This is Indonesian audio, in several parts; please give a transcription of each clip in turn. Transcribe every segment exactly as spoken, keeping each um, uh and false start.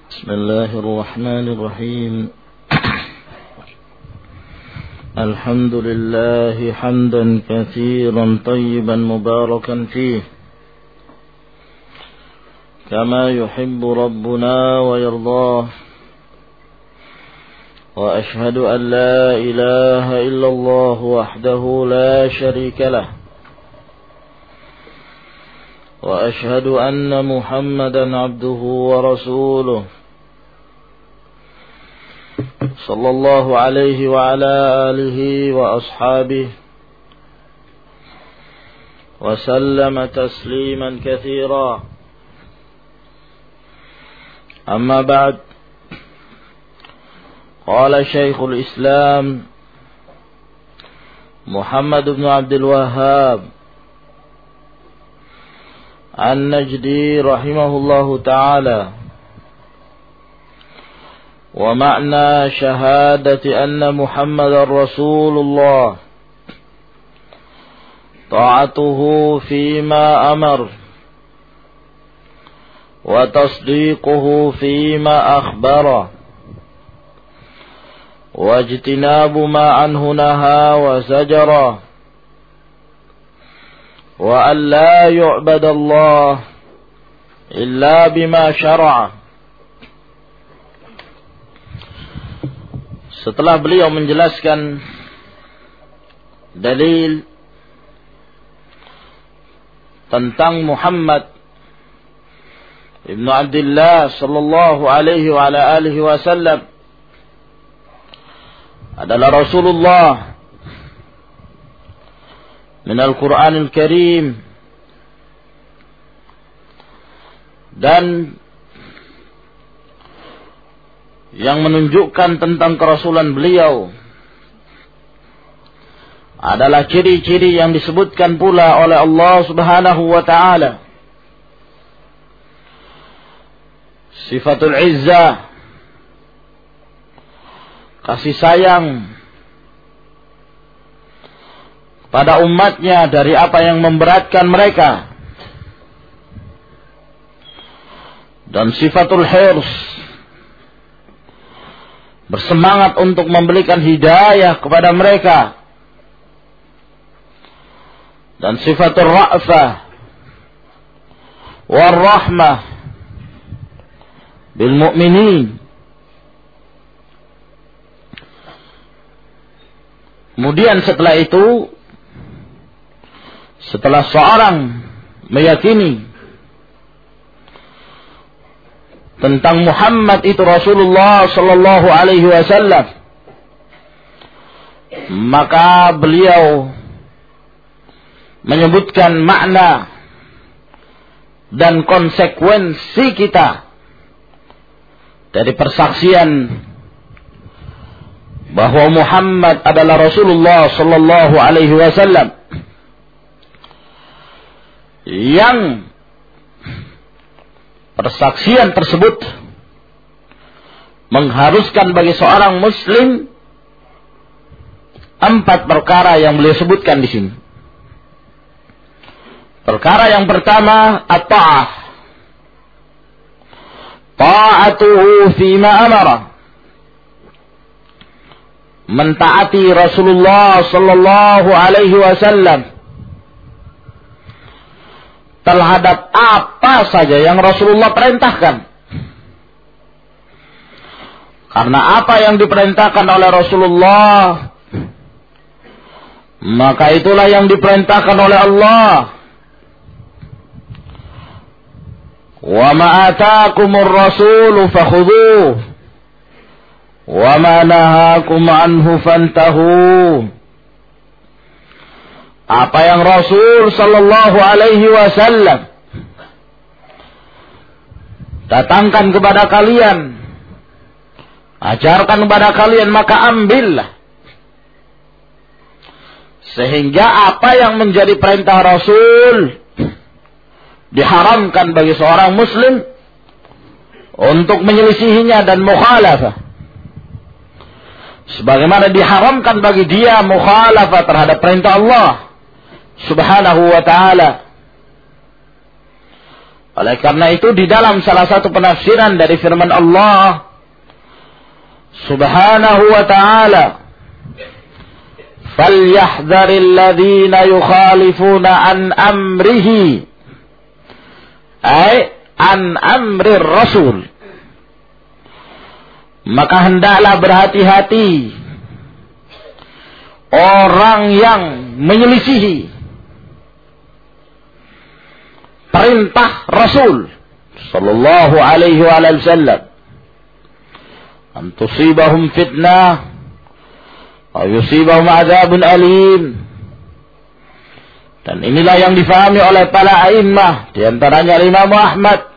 بسم الله الرحمن الرحيم الحمد لله حمدا كثيرا طيبا مباركا فيه كما يحب ربنا ويرضاه وأشهد أن لا إله إلا الله وحده لا شريك له وأشهد أن محمدا عبده ورسوله صلى الله عليه وعلى آله وأصحابه وسلم تسليما كثيرا أما بعد قال شيخ الإسلام محمد بن عبد الوهاب النجدي رحمه الله تعالى ومعنى شهادة أن محمد رسول الله طاعته فيما أمر وتصديقه فيما أخبر واجتناب ما عنه نهى وزجر وأن لا يعبد الله إلا بما شرع. Setelah beliau menjelaskan dalil tentang Muhammad ibnu Abdullah sallallahu alaihi wa ala alihi wasallam adalah Rasulullah min Al-Quranil Karim, dan yang menunjukkan tentang kerasulan beliau adalah ciri-ciri yang disebutkan pula oleh Allah Subhanahu wa ta'ala. Sifatul izzah, kasih sayang pada umatnya dari apa yang memberatkan mereka, dan sifatul hirs, bersemangat untuk memberikan hidayah kepada mereka, dan sifatul ra'fah warahmah bil mu'minin. Kemudian setelah itu, setelah seorang meyakini tentang Muhammad itu Rasulullah sallallahu alaihi wasallam, maka beliau menyebutkan makna dan konsekuensi kita dari persaksian bahwa Muhammad adalah Rasulullah sallallahu alaihi wasallam, yang persaksian tersebut mengharuskan bagi seorang muslim empat perkara yang beliau sebutkan di sini. Perkara yang pertama, at-ta'ah. Ta'atuhu fima amara. Mentaati Rasulullah sallallahu alaihi wasallam terhadap apa saja yang Rasulullah perintahkan. Karena apa yang diperintahkan oleh Rasulullah, maka itulah yang diperintahkan oleh Allah. Wa ma ataakumur rasulu fakhudhuhu wa ma nahakum anhu fantahu. Apa yang Rasul sallallahu alaihi wasallam datangkan kepada kalian, ajarkan kepada kalian, maka ambillah. Sehingga apa yang menjadi perintah Rasul diharamkan bagi seorang muslim untuk menyelisihinya dan mukhalafah, sebagaimana diharamkan bagi dia mukhalafah terhadap perintah Allah Subhanahu wa ta'ala. Oleh karena itu di dalam salah satu penafsiran dari firman Allah Subhanahu wa ta'ala, فَلْيَحْذَرِ الَّذِينَ يُخَالِفُونَ عَنْ أَمْرِهِ أي عَنْ أَمْرِ الرَّسُولِ. Maka hendaklah berhati-hati orang yang menyelisihi perintah Rasul sallallahu alaihi wasallam, an tusibahum fitnah aw yusibahum adzabun alim. Dan inilah yang difahami oleh para a'immah, di antaranya Imam Ahmad,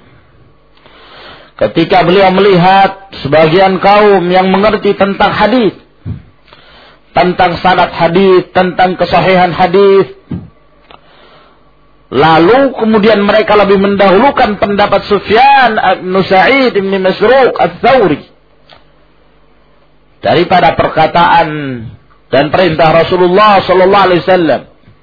ketika beliau melihat sebagian kaum yang mengerti tentang hadis, tentang sanad hadis, tentang kesahihan hadis, lalu kemudian mereka lebih mendahulukan pendapat Sufyan bin Sa'id bin Masruq Ats-Tsauri daripada perkataan dan perintah Rasulullah sallallahu alaihi wasallam.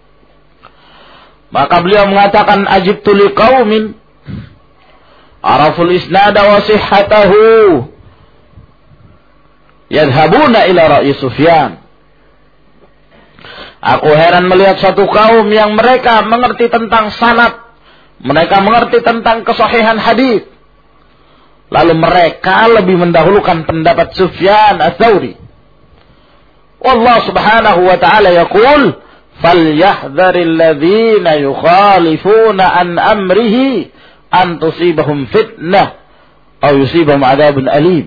Maka beliau mengatakan, ajibtu liqaumin araful isnad wa sihhatahu yadhhabuna ila ra'yi Sufyan. Aku heran melihat satu kaum yang mereka mengerti tentang sanad, mereka mengerti tentang kesahihan hadis, lalu mereka lebih mendahulukan pendapat Sufyan Ats-Tsauri. Allah Subhanahu wa ta'ala yaqul, falyahdharil ladzina yukhalifuna an amrihi an tusibahum fitnah aw yusibahum adzabun alim.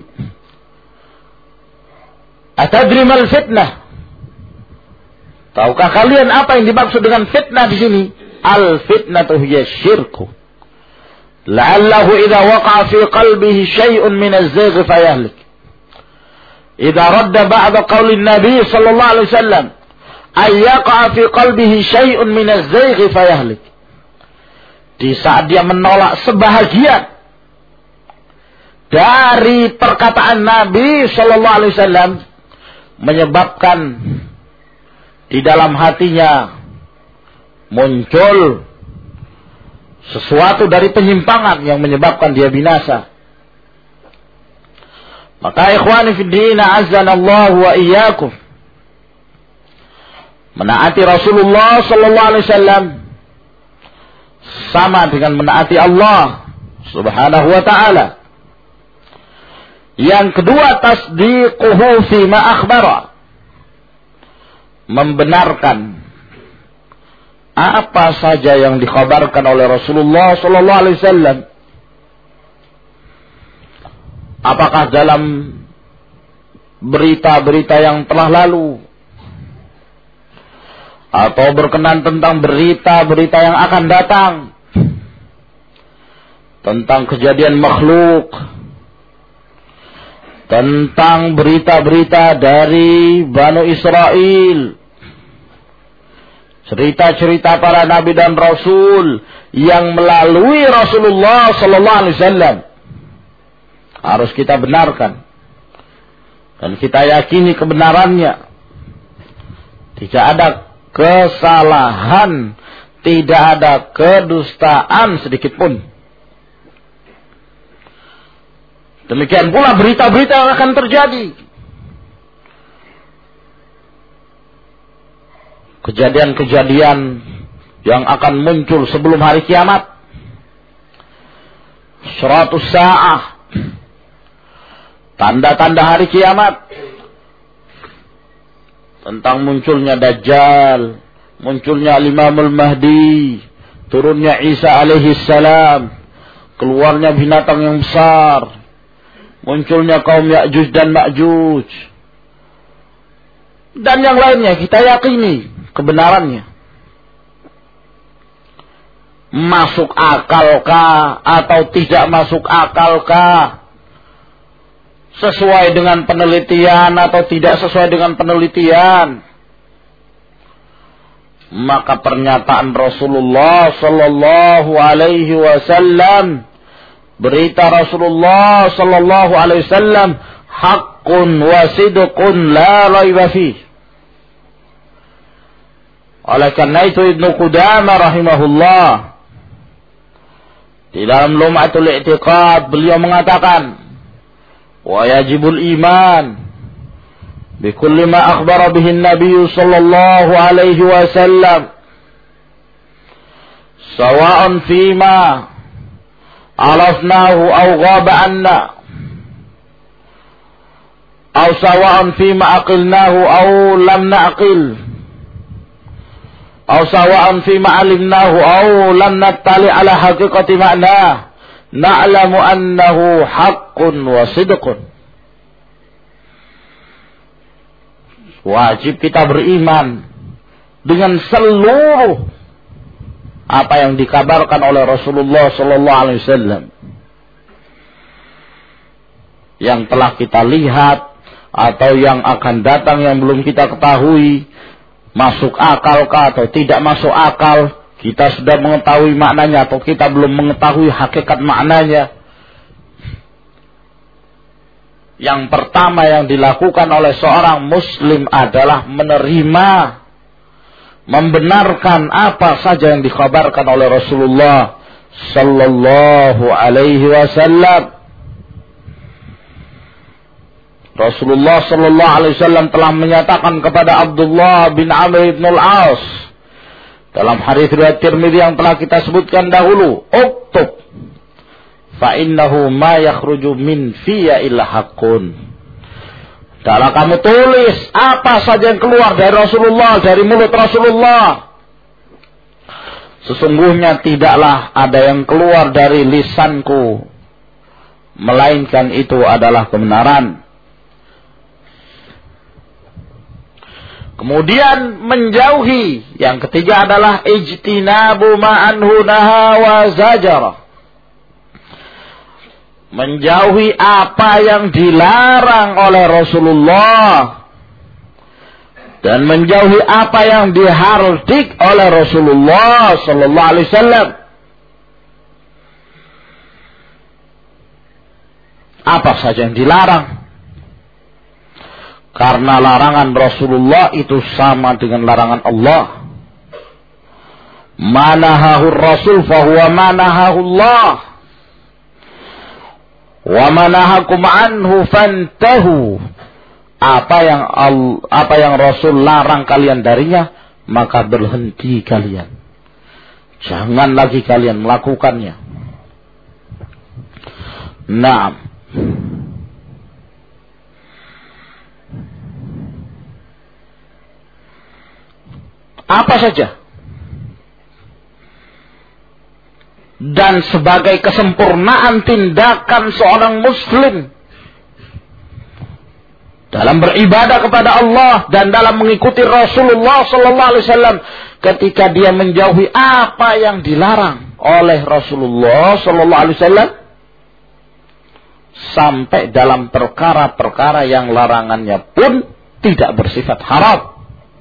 Atadri mal fitnah? Tahukah kalian apa yang dimaksud dengan fitnah di sini? Al fitnatu hiya syirku. La'allahu idza waqa'a fi qalbihi syai'un min az-zagh fayahlik. Idza radda ba'da qawli Nabi sallallahu alaihi wasallam ay yaqa'a fi qalbihi syai'un min az-zagh fayahlik. Di saat dia menolak sebahagian dari perkataan Nabi sallallahu alaihi wasallam, menyebabkan di dalam hatinya muncul sesuatu dari penyimpangan yang menyebabkan dia binasa. Maka ikhwani fid din, azzanallahu wa iyyakum, menaati Rasulullah sallallahu alaihi wasallam sama dengan menaati Allah Subhanahu wa ta'ala. Yang kedua, tasdiquhu fi ma akhbara, membenarkan apa saja yang dikhabarkan oleh Rasulullah sallallahu alaihi wasallam. Apakah dalam berita-berita yang telah lalu, atau berkenan tentang berita-berita yang akan datang, tentang kejadian makhluk, tentang berita-berita dari Bani Israel, cerita-cerita para nabi dan rasul yang melalui Rasulullah sallallahu alaihi wasallam, harus kita benarkan dan kita yakini kebenarannya. Tidak ada kesalahan, tidak ada kedustaan sedikit pun. Demikian pula berita-berita yang akan terjadi. Kejadian-kejadian yang akan muncul sebelum hari kiamat. Syaratus sa'ah, tanda-tanda hari kiamat. Tentang munculnya Dajjal, munculnya Imamul Mahdi, turunnya Isa alaihi salam, keluarnya binatang yang besar, munculnya kaum Ya'juj dan Ma'juj, dan yang lainnya. Kita yakini kebenarannya. Masuk akalkah atau tidak masuk akalkah? Sesuai dengan penelitian atau tidak sesuai dengan penelitian? Maka pernyataan Rasulullah sallallahu alaihi wasallam, berita Rasulullah sallallahu alaihi wasallam, haqqun wa sidqun la raiba fih. Oleh karena itu Ibnu Qudamah rahimahullah, di Di dalam Lum'atul I'tiqad beliau mengatakan, wa yajibul iman bikulli ma akhbara bihi an-nabiy sallallahu alaihi wasallam sawa'un fima arafnahu aw ghaba anna aw sawa'un fima aqilnahu aw lam na'qil aw sawa'un fima alimnahu aw lam nattali ala haqiqati ma'na na'lamu annahu haqqun wa sidqun. Wajib kita beriman dengan seluruh apa yang dikabarkan oleh Rasulullah sallallahu alaihi wasallam, yang telah kita lihat atau yang akan datang yang belum kita ketahui, masuk akalkah atau tidak masuk akal, kita sudah mengetahui maknanya atau kita belum mengetahui hakikat maknanya. Yang pertama yang dilakukan oleh seorang muslim adalah menerima, membenarkan apa saja yang dikabarkan oleh Rasulullah sallallahu alaihi wasallam. Rasulullah sallallahu alaihi wasallam telah menyatakan kepada Abdullah bin Amr bin Al-As dalam hadis riwayat Tirmidzi yang telah kita sebutkan dahulu, "Uktub fa innahu ma yakhruju min fiyya illa haqqun." Dalam kamu tulis apa saja yang keluar dari Rasulullah, dari mulut Rasulullah, sesungguhnya tidaklah ada yang keluar dari lisanku melainkan itu adalah kebenaran. Kemudian menjauhi, yang ketiga adalah ijtinabu ma'anhu naha wa zajara. Menjauhi apa yang dilarang oleh Rasulullah dan menjauhi apa yang dihardik oleh Rasulullah sallallahu alaihi wasallam. Apa saja yang dilarang, karena larangan Rasulullah itu sama dengan larangan Allah. Manahahu Rasul fahuwa manahahu Allah. Wa manahakum anhu fantahu. Apa yang apa yang Rasul larang kalian darinya, maka berhenti kalian. Jangan lagi kalian melakukannya. Naam. Apa saja. Dan sebagai kesempurnaan tindakan seorang muslim dalam beribadah kepada Allah dan dalam mengikuti Rasulullah sallallahu alaihi wasallam, ketika dia menjauhi apa yang dilarang oleh Rasulullah sallallahu alaihi wasallam, sampai dalam perkara-perkara yang larangannya pun tidak bersifat haram.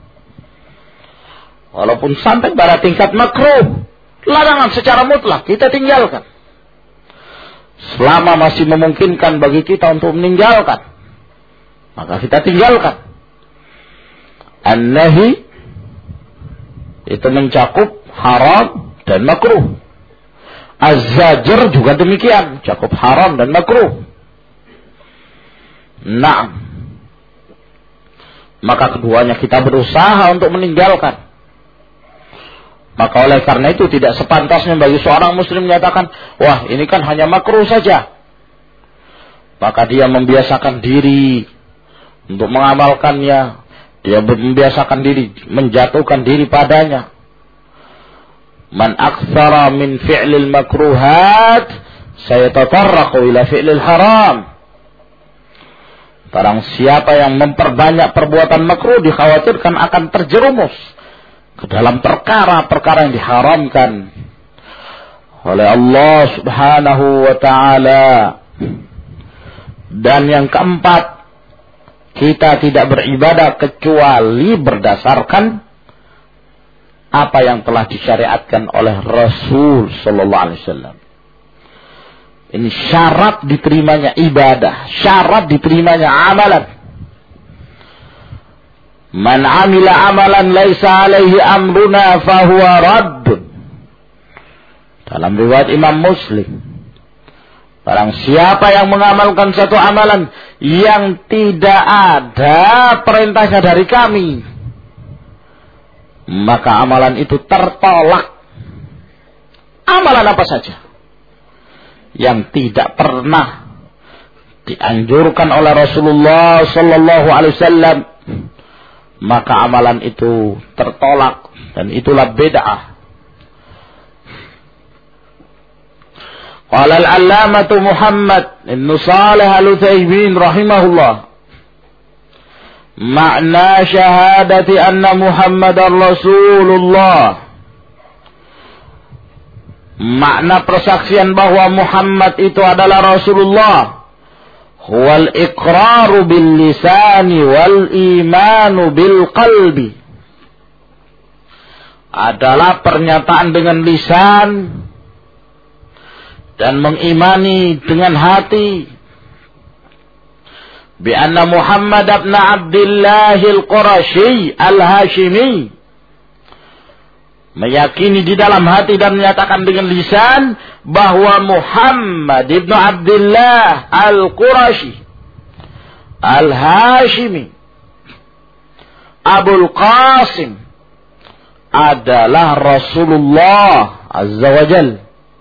Walaupun sampai pada tingkat makruh, larangan secara mutlak kita tinggalkan. Selama masih memungkinkan bagi kita untuk meninggalkan, maka kita tinggalkan. An-nahi itu mencakup haram dan makruh. Az-zajr juga demikian, cakup haram dan makruh. Naam. Maka keduanya kita berusaha untuk meninggalkan. Maka oleh karena itu tidak sepantasnya bagi seorang muslim menyatakan, wah ini kan hanya makruh saja. Maka dia membiasakan diri untuk mengamalkannya. Dia membiasakan diri, menjatuhkan diri padanya. Man aktsara min fi'lil makruhat sayatatarraqu ila fi'lil haram. Barang siapa yang memperbanyak perbuatan makruh, dikhawatirkan akan terjerumus ke dalam perkara-perkara yang diharamkan oleh Allah Subhanahu wa ta'ala. Dan yang keempat, kita tidak beribadah kecuali berdasarkan apa yang telah disyariatkan oleh Rasul sallallahu alaihi wasallam. Ini syarat diterimanya ibadah, syarat diterimanya amalan. Man amila amalan laisa alaihi amruna fahuwa radd. Dalam riwayat Imam Muslim, barang siapa yang mengamalkan satu amalan yang tidak ada perintahnya dari kami, maka amalan itu tertolak. Amalan apa saja yang tidak pernah dianjurkan oleh Rasulullah sallallahu alaihi wasallam, maka amalan itu tertolak, dan itulah bid'ah. Qala al-allamah Muhammad ibn Shalih al-Utsaimin rahimahullah, makna syahadati anna Muhammadar Rasulullah, makna persaksian bahwa Muhammad itu adalah Rasulullah, huwal iqraru bil lisani wal imanu bil qalbi, adalah pernyataan dengan lisan dan mengimani dengan hati, bi anna Muhammad ibn Abdullah al-Qurashi al-Hashimi, meyakini di dalam hati dan menyatakan dengan lisan bahwa Muhammad ibn Abdullah al-Qurashi al-Hashimi Abul Qasim adalah Rasulullah Azza wa Jalla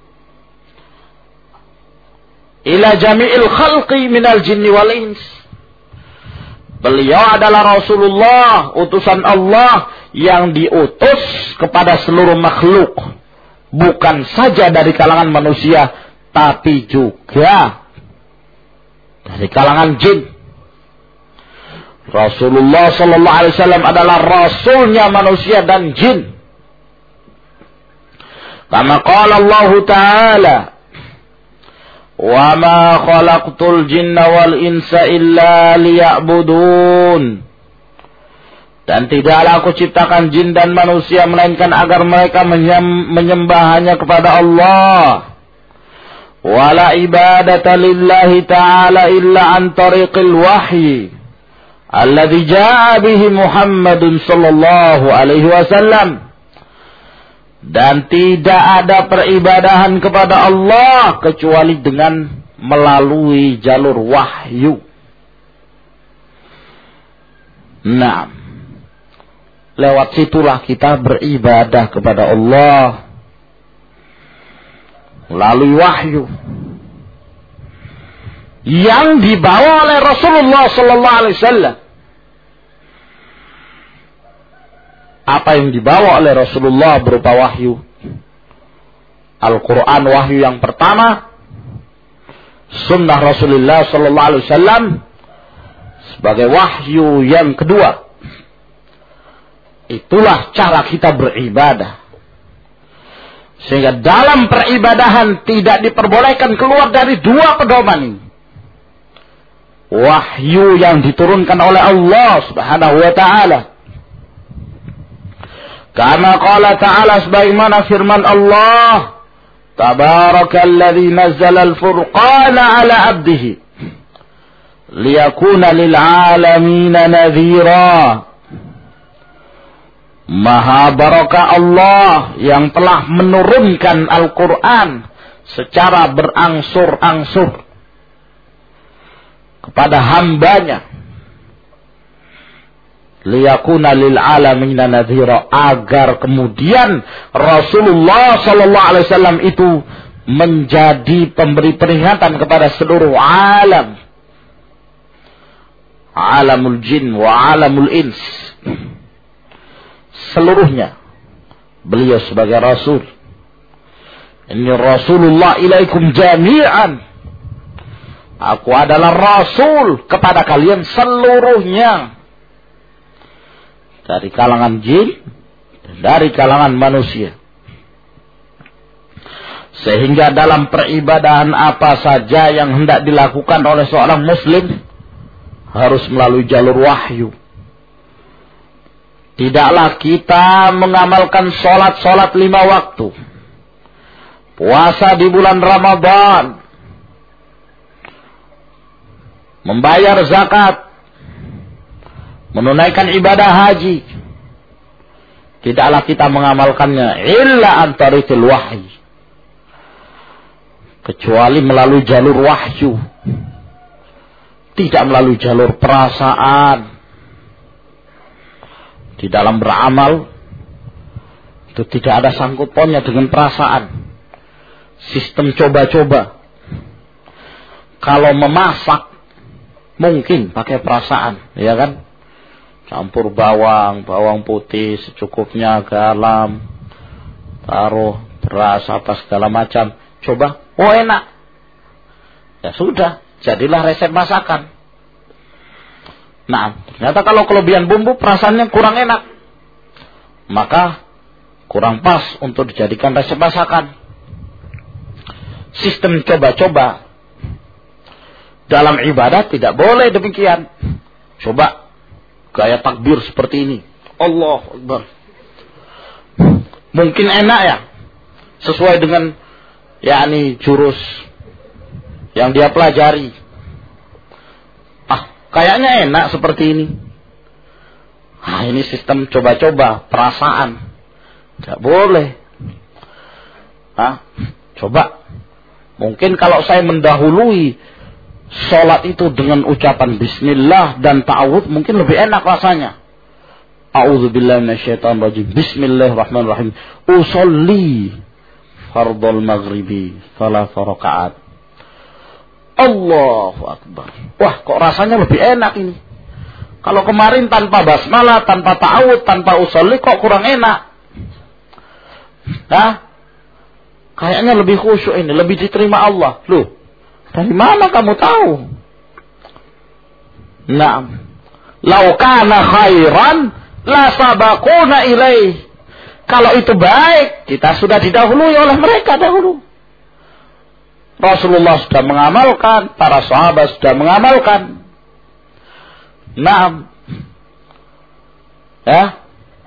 ila jami'il khalqi minal jinni wal ins. Beliau adalah Rasulullah, utusan Allah yang diutus kepada seluruh makhluk, bukan saja dari kalangan manusia, tapi juga dari kalangan jin. Rasulullah sallallahu alaihi wasallam adalah rasulnya manusia dan jin. Kama qala Allah Ta'ala, wa ma khalaqtul jinna wal insa illa liya'budun. Dan tidaklah aku ciptakan jin dan manusia melainkan agar mereka menyembah hanya kepada Allah. Wala ibadata lillahi ta'ala illa an tariqil wahyi alladhi ja'a bihi Muhammadun sallallahu alaihi wasallam. Dan tidak ada peribadahan kepada Allah kecuali dengan melalui jalur wahyu. Nah, lewat situlah kita beribadah kepada Allah, melalui wahyu yang dibawa oleh Rasulullah sallallahu alaihi wasallam. Apa yang dibawa oleh Rasulullah berupa wahyu? Al-Quran wahyu yang pertama, sunnah Rasulullah sallallahu alaihi wasallam sebagai wahyu yang kedua. Itulah cara kita beribadah. Sehingga dalam peribadahan tidak diperbolehkan keluar dari dua pedoman ini. Wahyu yang diturunkan oleh Allah Subhanahu wa ta'ala, karena qala ta'ala, sebagaimana firman Allah, tabarakalladzi nazzala al-furqana ala 'abdihi liyakuna lil 'alamina nadhira. Maha barakah Allah yang telah menurunkan Al-Quran secara berangsur-angsur kepada hambanya, liyakuna lil alamina nadhira, agar kemudian Rasulullah sallallahu alaihi wasallam itu menjadi pemberi peringatan kepada seluruh alam, alamul jin wa alamul ins, seluruhnya. Beliau sebagai rasul, inni rasulullah ilaikum jami'an, aku adalah rasul kepada kalian seluruhnya, dari kalangan jin dan dari kalangan manusia. Sehingga dalam peribadahan apa saja yang hendak dilakukan oleh seorang muslim harus melalui jalur wahyu. Tidaklah kita mengamalkan sholat-sholat lima waktu, puasa di bulan Ramadan, membayar zakat, menunaikan ibadah haji, tidaklah kita mengamalkannya illa an tariqil wahyi, kecuali melalui jalur wahyu, tidak melalui jalur perasaan. Di dalam beramal itu tidak ada sangkut pautnya dengan perasaan. Sistem coba-coba. Kalau memasak mungkin pakai perasaan, ya kan? Campur bawang, bawang putih secukupnya, garam, taruh beras apa segala macam. Coba, oh enak. Ya sudah, jadilah resep masakan. Nah, ternyata kalau kelebihan bumbu perasaannya kurang enak, maka kurang pas untuk dijadikan resep masakan. Sistem coba-coba dalam ibadah tidak boleh demikian. Coba gaya takbir seperti ini, Allahu Akbar. Mungkin enak ya, sesuai dengan yakni jurus yang dia pelajari. Kayaknya enak seperti ini. Nah, ini sistem coba-coba, perasaan. Tidak boleh. Nah, coba. Mungkin kalau saya mendahului sholat itu dengan ucapan bismillah dan ta'awudz, mungkin lebih enak rasanya. A'udzubillahi minasyaitonirrajim. Bismillahirrahmanirrahim. Usolli fardhal maghribi thalatha rakaat. Allahu Akbar. Wah, kok rasanya lebih enak ini. Kalau kemarin tanpa basmalah, tanpa ta'awud, tanpa usolli, kok kurang enak. Nah, kayaknya lebih khusyuk ini, lebih diterima Allah. Loh, dari mana kamu tahu? Naam. Lau kana khairan la sabaquna ilaih. Kalau itu baik, kita sudah didahului oleh mereka dahulu. Rasulullah sudah mengamalkan, para sahabat sudah mengamalkan. Naam. Ya.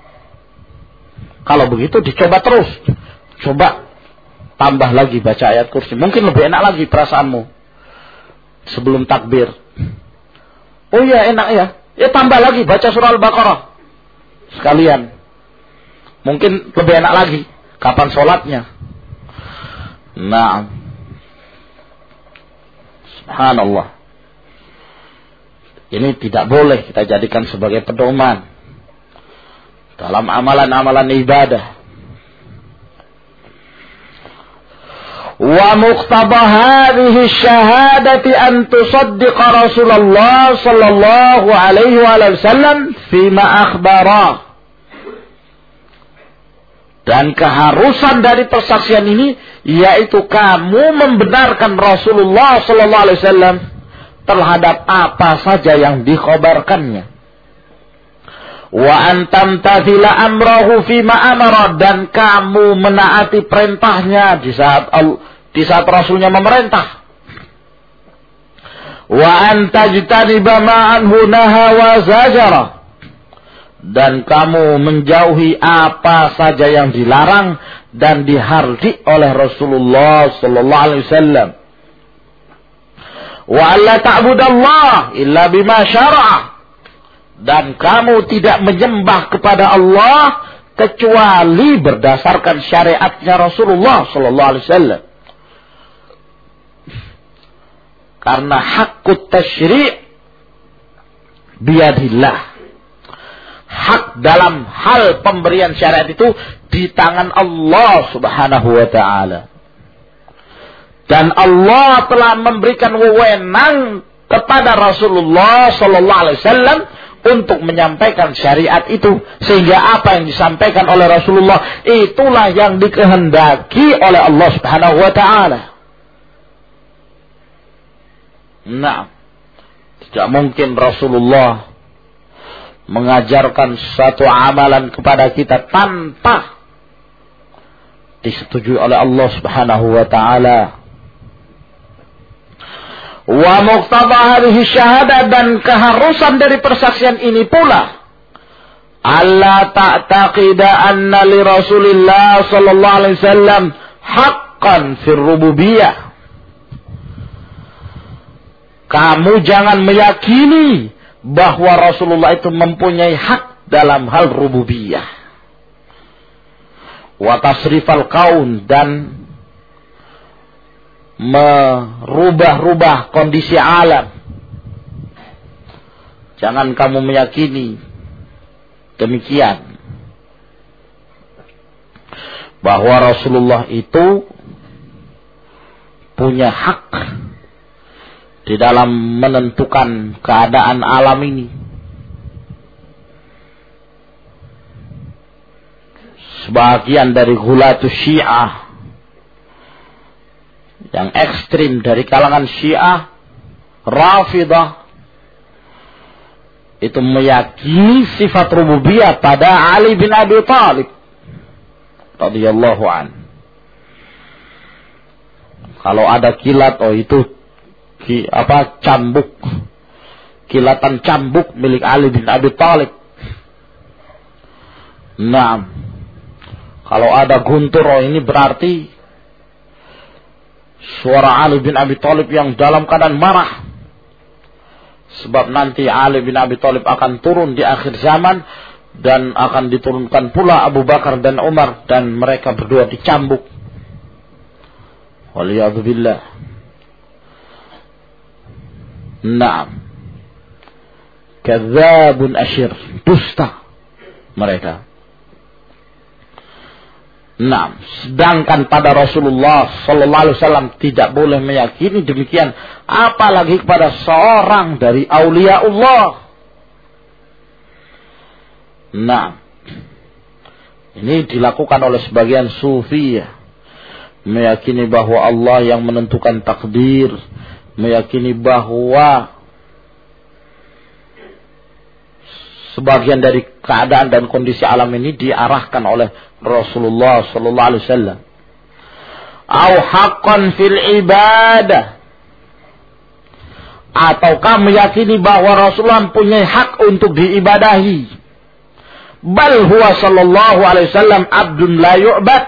Kalau begitu dicoba terus. Coba tambah lagi baca ayat kursi. Mungkin lebih enak lagi perasaanmu sebelum takbir. Oh iya enak ya. Ya tambah lagi baca surah Al-Baqarah sekalian. Mungkin lebih enak lagi. Kapan sholatnya? Naam. Subhanallah. Ini tidak boleh kita jadikan sebagai pedoman dalam amalan-amalan ibadah. Wa muqtada hadhihi syahadati an tusaddiqa Rasulullah sallallahu alaihi wasallam fima akhbara. Dan keharusan dari persaksian ini yaitu kamu membenarkan Rasulullah sallallahu alaihi wasallam terhadap apa saja yang dikhabarkannya. Wa antam tathila amrahu fima amara, dan kamu menaati perintahnya di saat di saat Rasulnya memerintah. Wa antajtaniba ma anhu naha wa zajara, dan kamu menjauhi apa saja yang dilarang dan dihardik oleh Rasulullah sallallahu alaihi wasallam. Wa alla ta'budallah illa bima syara'a, dan kamu tidak menyembah kepada Allah kecuali berdasarkan syariatnya Rasulullah sallallahu alaihi wasallam. Karena haqqut tasyri' biyadillah. Hak dalam hal pemberian syariat itu di tangan Allah Subhanahu wa taala. Dan Allah telah memberikan wewenang kepada Rasulullah sallallahu alaihi wasallam untuk menyampaikan syariat itu, sehingga apa yang disampaikan oleh Rasulullah itulah yang dikehendaki oleh Allah Subhanahu wa taala. Nah, tidak mungkin Rasulullah mengajarkan suatu amalan kepada kita tanpa disetujui oleh Allah Subhanahu wa taala. Wa muqtada hadhihi syahadah, dan keharusan dari persaksian ini pula alla ta'taqida anna li Rasulillah sallallahu alaihi wasallam haqqan fir rububiyah. Kamu jangan meyakini bahwa Rasulullah itu mempunyai hak dalam hal rububiyah. Wa tasrifal kaun, dan merubah-rubah kondisi alam. Jangan kamu meyakini demikian, bahwa Rasulullah itu punya hak di dalam menentukan keadaan alam ini. Sebagian dari ghulatus Syiah yang ekstrim dari kalangan Syiah Rafidah itu meyakini sifat rububiyah pada Ali bin Abi Thalib radhiyallahu an. Kalau ada kilat, oh itu ki, apa cambuk, kilatan cambuk milik Ali bin Abi Thalib. Nah, kalau ada guntur, oh ini berarti suara Ali bin Abi Thalib yang dalam keadaan marah. Sebab nanti Ali bin Abi Thalib akan turun di akhir zaman dan akan diturunkan pula Abu Bakar dan Umar dan mereka berdua dicambuk. Waliyadzubillah. Naam. Kadzabun asyir. Dusta mereka. Nah, sedangkan pada Rasulullah Sallallahu Alaihi Wasallam tidak boleh meyakini demikian, apalagi kepada seorang dari aulia Allah. Nah, ini dilakukan oleh sebagian sufi, ya. Meyakini bahwa Allah yang menentukan takdir, meyakini bahwa sebagian dari keadaan dan kondisi alam ini diarahkan oleh Rasulullah sallallahu alaihi wasallam. Au haqqan fil ibadah. Ataukah meyakini bahwa Rasulullah punya hak untuk diibadahi. Bal huwa sallallahu alaihi wasallam abdun la yu'bad.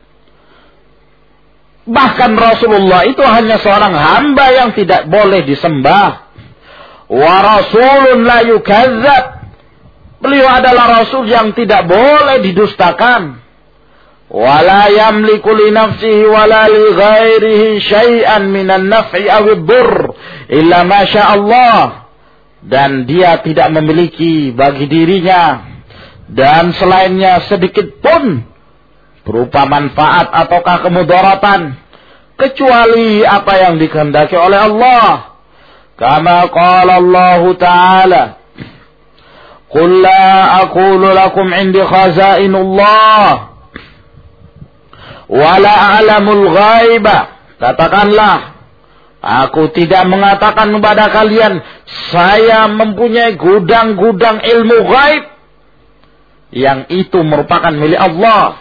Bahkan Rasulullah itu hanya seorang hamba yang tidak boleh disembah. Wa rasulun la yukadzab. Beliau adalah Rasul yang tidak boleh didustakan. Wala yamliku li nafsihi wala li ghairihi syai'an minan naf'i awid dur illa ma Allah. Dan dia tidak memiliki bagi dirinya dan selainnya sedikit pun berupa manfaat ataukah kemudaratan kecuali apa yang dikehendaki oleh Allah. Kama qala Allah Ta'ala, Qul la aqulu lakum indi khazainullah wa la a'lamul ghaiba. Katakanlah, aku tidak mengatakan kepada kalian saya mempunyai gudang-gudang ilmu ghaib yang itu merupakan milik Allah.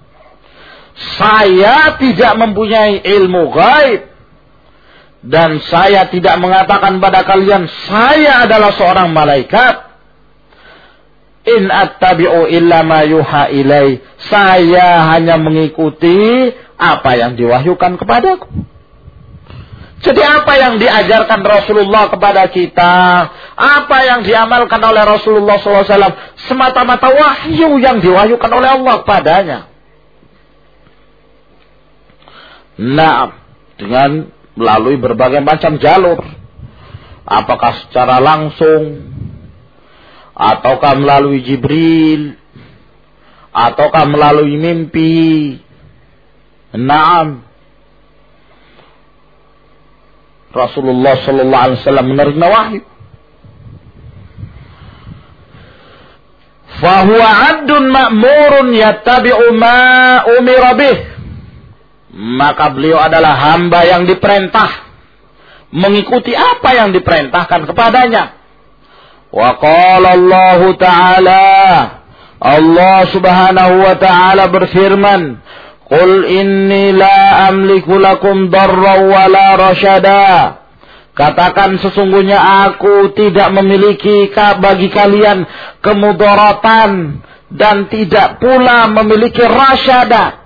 Saya tidak mempunyai ilmu ghaib dan saya tidak mengatakan pada kalian saya adalah seorang malaikat. In attabi'u illa ma yuha ilai. Saya hanya mengikuti apa yang diwahyukan kepadaku. Jadi apa yang diajarkan Rasulullah kepada kita, apa yang diamalkan oleh Rasulullah sallallahu alaihi wasallam, semata-mata wahyu yang diwahyukan oleh Allah kepadanya. Nah, dengan melalui berbagai macam jalur. Apakah secara langsung, ataukah melalui Jibril, ataukah melalui mimpi. Naam, Rasulullah sallallahu alaihi wasallam menerima wahyu. Fahuwa 'abdun ma'murun yattabi'u ma umira bih. Maka beliau adalah hamba yang diperintah mengikuti apa yang diperintahkan kepadanya. Wa qala Allah Ta'ala, Allah Subhanahu wa Ta'ala berfirman, Qul inni la amliku lakum darra wa la rasyada. Katakan sesungguhnya aku tidak memiliki bagi kalian kemudaratan dan tidak pula memiliki rasyada.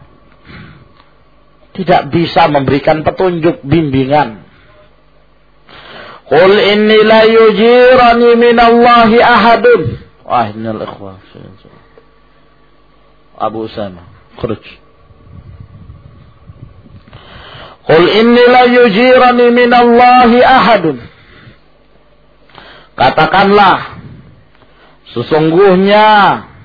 Tidak bisa memberikan petunjuk bimbingan. Qul inni la yujirani minallahi ahadun. Wah, innal ikhwah. Abu Usama, khuruj. Qul inni la yujirani minallahi ahadun. Katakanlah, sesungguhnya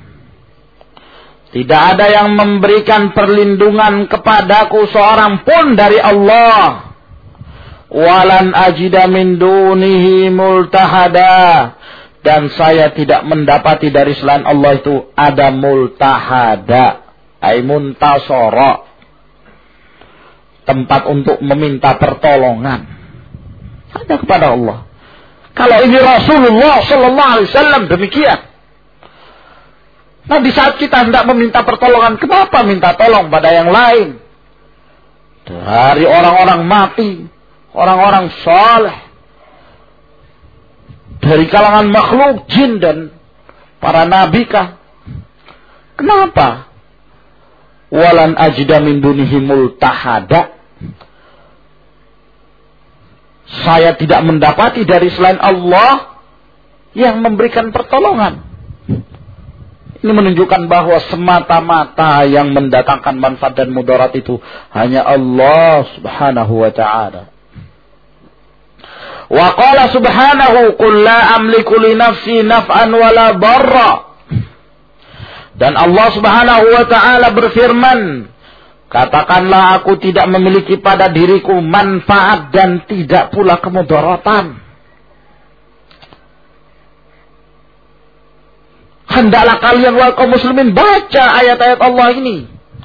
tidak ada yang memberikan perlindungan kepadaku seorang pun dari Allah. Walan ajida min dunihi multahada. Dan saya tidak mendapati dari selain Allah itu ada multahada. Ay muntasara. Tempat untuk meminta pertolongan. Hanya kepada Allah. Kalau ini Rasulullah Sallallahu Alaihi Wasallam demikian. Nah, di saat kita hendak meminta pertolongan, kenapa minta tolong pada yang lain? Dari orang-orang mati, orang-orang saleh, dari kalangan makhluk, jin dan para nabi kah? Kenapa? Walan ajda min dunihi multahada. Saya tidak mendapati dari selain Allah yang memberikan pertolongan. Ini menunjukkan bahwa semata-mata yang mendatangkan manfaat dan mudarat itu hanya Allah Subhanahu wa ta'ala. Wa qala subhanahu qul la amliku li nafsi naf'an wala darra. Dan Allah Subhanahu wa ta'ala berfirman, katakanlah aku tidak memiliki pada diriku manfaat dan tidak pula kemudaratan. Hendaklah kalian wahai kaum muslimin baca ayat-ayat Allah ini.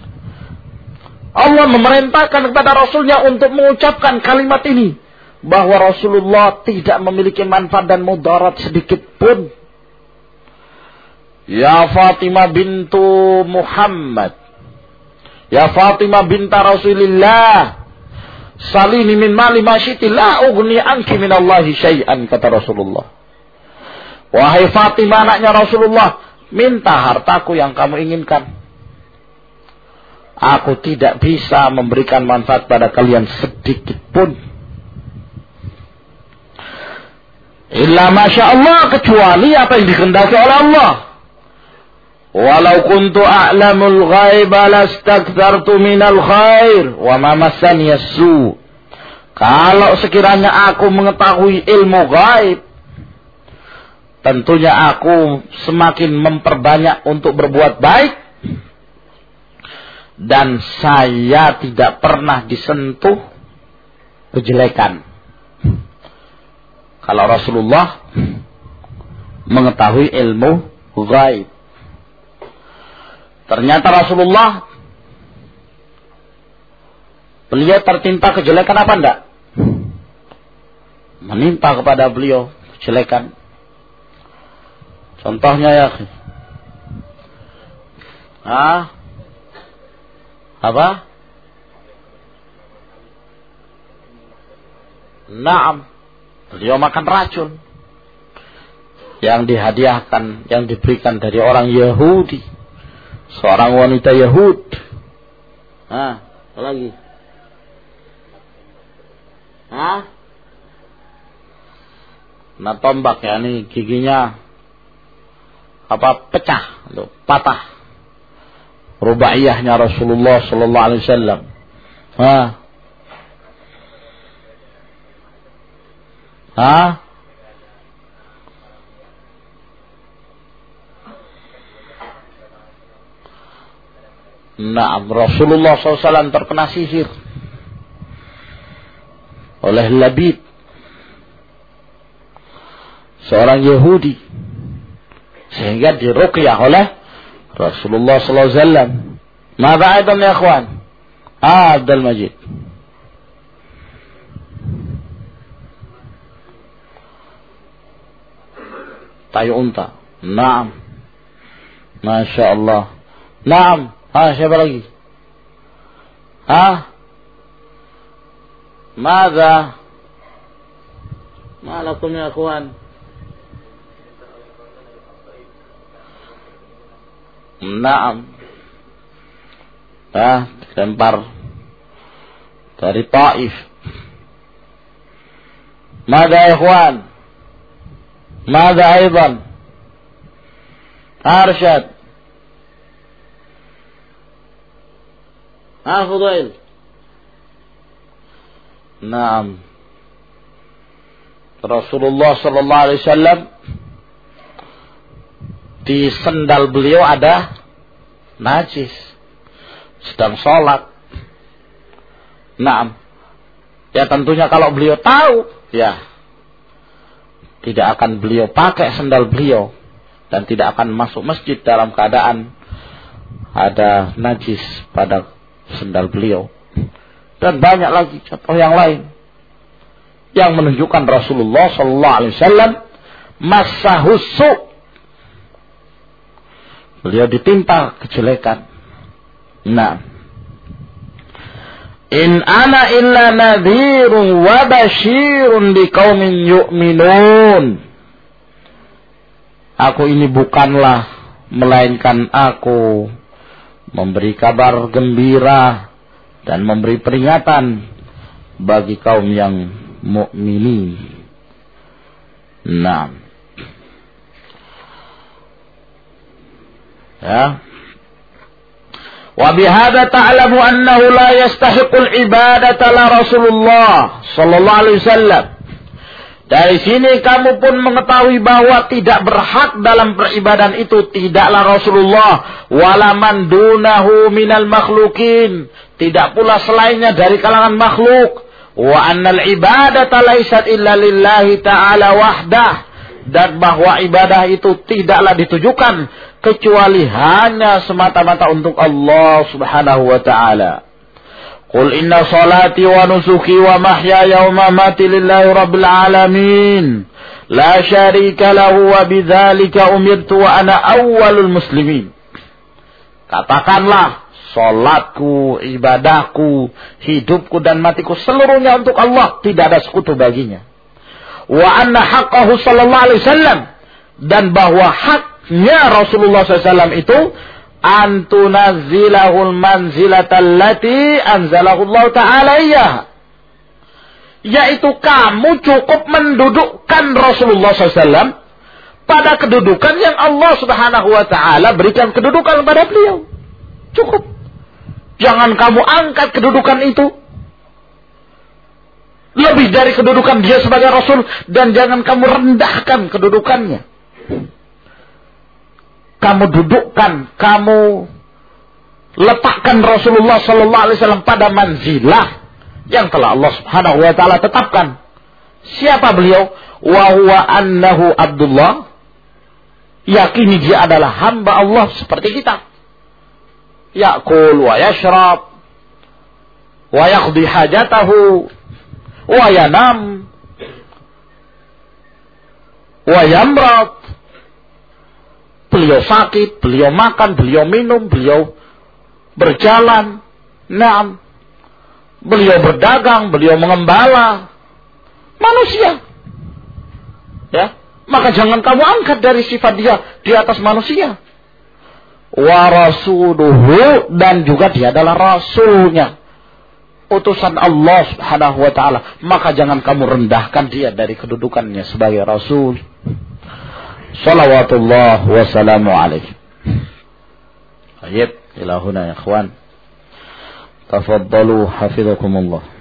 Allah memerintahkan kepada Rasulnya untuk mengucapkan kalimat ini. Bahwa Rasulullah tidak memiliki manfaat dan mudarat sedikit pun. Ya Fatimah bintu Muhammad. Ya Fatimah binta Rasulillah. Salini min mali masyiti la ugni anki minallahi syai'an, kata Rasulullah. Wahai Fatimah anaknya Rasulullah, minta hartaku yang kamu inginkan. Aku tidak bisa memberikan manfaat pada kalian sedikit pun. Illa masya Allah, kecuali apa yang dikehendaki oleh Allah. Walau kuntu a'lamul ghaiba lastakthartu minal khair wa ma massani as-su. Kalau sekiranya aku mengetahui ilmu gaib, tentunya aku semakin memperbanyak untuk berbuat baik. Dan saya tidak pernah disentuh kejelekan. Kalau Rasulullah mengetahui ilmu gaib. Ternyata Rasulullah, beliau tertimpa kejelekan apa enggak? Menimpa kepada beliau kejelekan. Contohnya ya, ah, apa? Naam, beliau makan racun yang dihadiahkan, yang diberikan dari orang Yahudi, seorang wanita Yahud. Ah, apa lagi? Ah, nah tombak ya, ini giginya apa pecah, patah. Rubaiyahnya Rasulullah Sallallahu Alaihi Wasallam. Hah? Hah? Nah, Rasulullah Sallallahu Alaihi Wasallam terkena sihir oleh Labid, seorang Yahudi, sehingga diruqyah oleh Rasulullah Sallallahu Alaihi Wasallam. Mada aidan ya ikhwan? Ah, Abdul Majid. Tayu unta. Naam. Masya Allah. Naam. Ah, siapa lagi? Ah? Mada? Malakum ya ikhwan? Naam. Ah, dilempar dari Taif. Mada ikhwan? Mada aidan? Arsyad. Ah, Fudail. Naam. Rasulullah sallallahu alaihi wasallam di sendal beliau ada najis, sedang sholat. Naam. Ya tentunya kalau beliau tahu, ya tidak akan beliau pakai sendal beliau dan tidak akan masuk masjid dalam keadaan ada najis pada sendal beliau. Dan banyak lagi contoh yang lain yang menunjukkan Rasulullah sallallahu alaihi wasallam masahusu, beliau ditimpa kejelekan. Nah, in ana illa nadhirun wa basyirun liqaumin yu'minun. Aku ini bukanlah melainkan aku memberi kabar gembira dan memberi peringatan bagi kaum yang mukminin. Nah, ya. Wa bihadza ta'lamu annahu la yastahiqul ibadata la Rasulullah sallallahu alaihi wasallam. Dari sini kamu pun mengetahui bahwa tidak berhak dalam peribadan itu tidaklah Rasulullah, wala man dunahu minal makhlukin, tidak pula selainnya dari kalangan makhluk. Wa annal ibadata laysat illa lillahi ta'ala wahdah, dan bahwa ibadah itu tidaklah ditujukan kecuali hanya semata-mata untuk Allah Subhanahu wa ta'ala. Qul inna salati wa nusuki wa mahyaya wa mamati lillahi rabbil alamin. La syarika lahu wa bidzalika umirtu wa ana awwalul muslimin. Katakanlah, salatku, ibadahku, hidupku dan matiku seluruhnya untuk Allah, tidak ada sekutu baginya. Wa anna haqqahu sallallahu alaihi wasallam, dan bahwa haknya Rasulullah sallallahu alaihi wasallam itu antunazzilahul manzilatal lati anzalahu Allah ta'ala iyyaha, yaitu kamu cukup mendudukkan Rasulullah sallallahu alaihi wasallam pada kedudukan yang Allah Subhanahu wa ta'ala berikan kedudukan kepada beliau. Cukup. Jangan kamu angkat kedudukan itu lebih dari kedudukan dia sebagai Rasul, dan jangan kamu rendahkan kedudukannya. Kamu dudukkan, kamu letakkan Rasulullah sallallahu alaihi wasallam pada manzilah yang telah Allah Subhanahu wa taala tetapkan. Siapa beliau? Wa huwa annahu Abdullah. Yakini dia adalah hamba Allah seperti kita. Ya'kul wa yashrab wa yaqdi hajatahu wa yanam wa yamrad. Beliau sakit, beliau makan, beliau minum, beliau berjalan, naam, beliau berdagang, beliau mengembala. Manusia. Ya, maka jangan kamu angkat dari sifat dia di atas manusia. Wa rasuluhu, dan juga dia adalah rasulnya, utusan Allah Subhanahu wa ta'ala. Maka jangan kamu rendahkan dia dari kedudukannya sebagai rasul. Salawatullah wa salamu alaihi. Baik, ila huna ya ikhwan. Tafaddalu hafizakumullah.